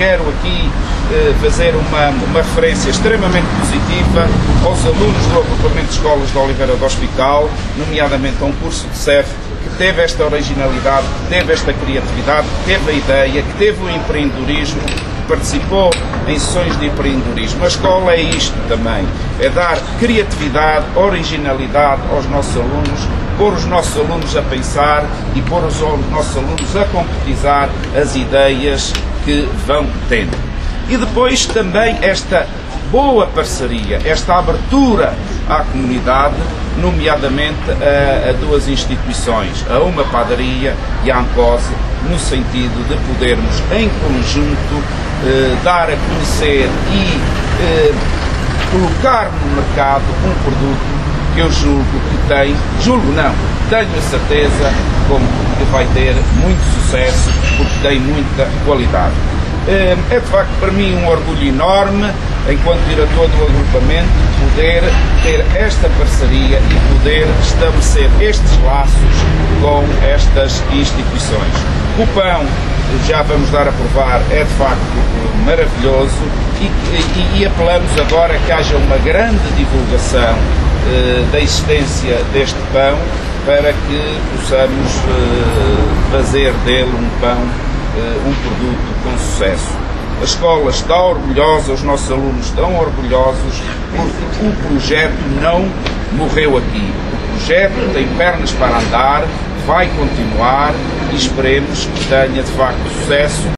quero aqui fazer uma referência extremamente positiva aos alunos do agrupamento de escolas de Oliveira do Hospital, nomeadamente a um curso de CEF, que teve esta originalidade, que teve esta criatividade, que teve a ideia, que teve o empreendedorismo, que participou em sessões de empreendedorismo. A escola é isto também, é dar criatividade, originalidade aos nossos alunos, pôr os nossos alunos a pensar e pôr os nossos alunos a concretizar as ideias que vão tendo. E depois também esta boa parceria, esta abertura à comunidade, nomeadamente a duas instituições, a Uma Padaria e a Ancose, no sentido de podermos em conjunto dar a conhecer e colocar no mercado um produto que eu tenho a certeza que vai ter muito sucesso, porque tem muita qualidade. É de facto para mim um orgulho enorme, enquanto diretor do agrupamento, poder ter esta parceria e poder estabelecer estes laços com estas instituições. O pão, já vamos dar a provar, é de facto maravilhoso e apelamos agora que haja uma grande divulgação da existência deste pão, para que possamos fazer dele um pão, um produto com sucesso. A escola está orgulhosa, os nossos alunos estão orgulhosos, porque o projeto não morreu aqui. O projeto tem pernas para andar, vai continuar e esperemos que tenha de facto sucesso.